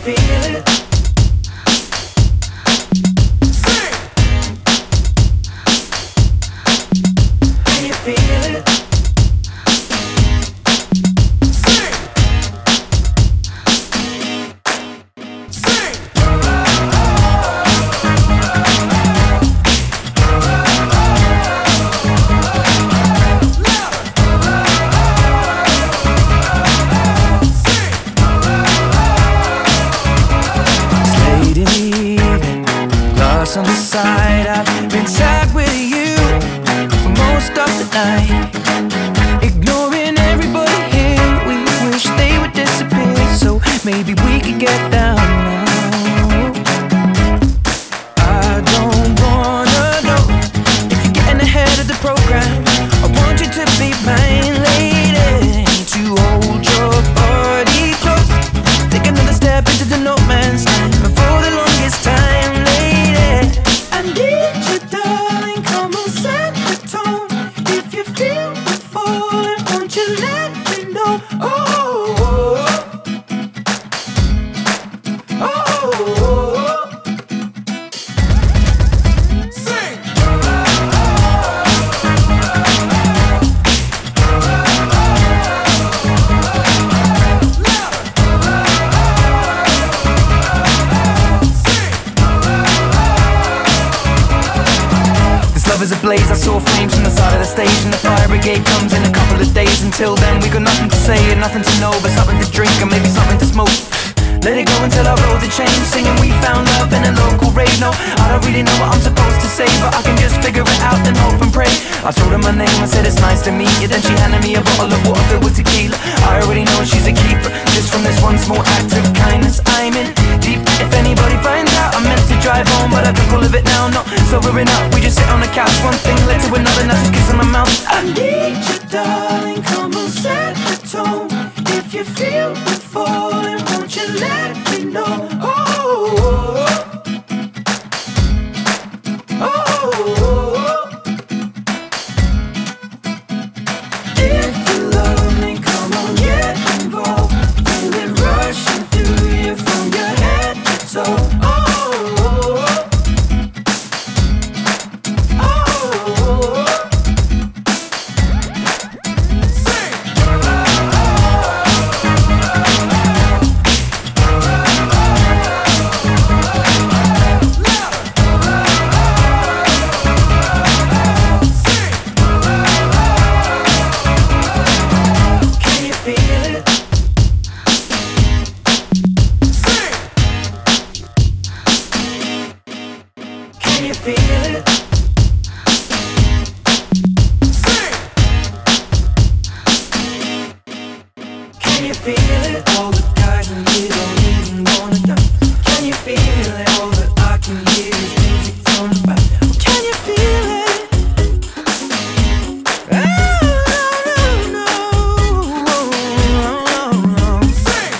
feel it? Sing! Can you feel it? Sing! Sing! On the side, I've been sat with you for most of the night, ignoring everybody here. We wish they would disappear, so maybe we could get down now. I don't wanna know if you're getting ahead of the program. I want you to be mine, lady, to hold your body close. Take another step into the no man's land. But for the longest time, lady, I need you, darling, come on, set the tone. If you feel me falling, won't you let me know? Oh, oh, oh, oh, oh. Sing! Love is ablaze, I saw flames from the side of the stage, and the fire brigade comes in a couple of days. Until then we got nothing to say and nothing to know, but something to drink and maybe something to smoke. Let it go until our roads are changed, singing we found love in a local rave. No, I don't really know what I'm supposed to say, but I can just figure it out and hope and pray. I told her my name, I said it's nice to meet you. Then she handed me a bottle of water filled with tequila. I already know she's a keeper, just from this one small act of kindness. I'm in deep. If anybody finds out, I meant to drive home, but I drink all of it now. Not sobering up, we just sit on the couch. One thing led to another, now just kissing my mouth. I need you, darling, come on, set the tone. If you feel me falling, won't you let me know? Oh, oh, oh, oh. If you love me, come on, get involved. Feel it rushing through you from your head to toe. Can you feel it? Sing! Can you feel it? All the guys in here don't even wanna dance. Can you feel it? All that I can hear is music from the back. Can you feel it? Oh, no, no, no. Sing!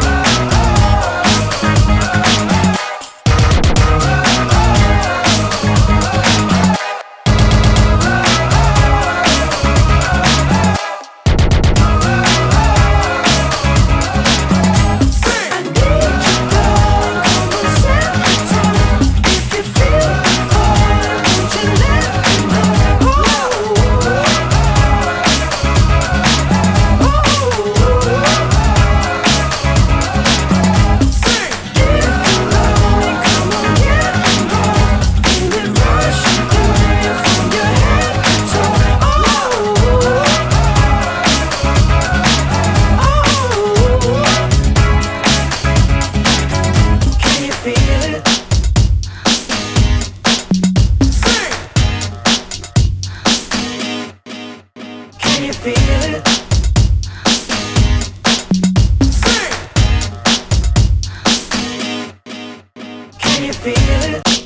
Can you feel it? Sing! Can you feel it?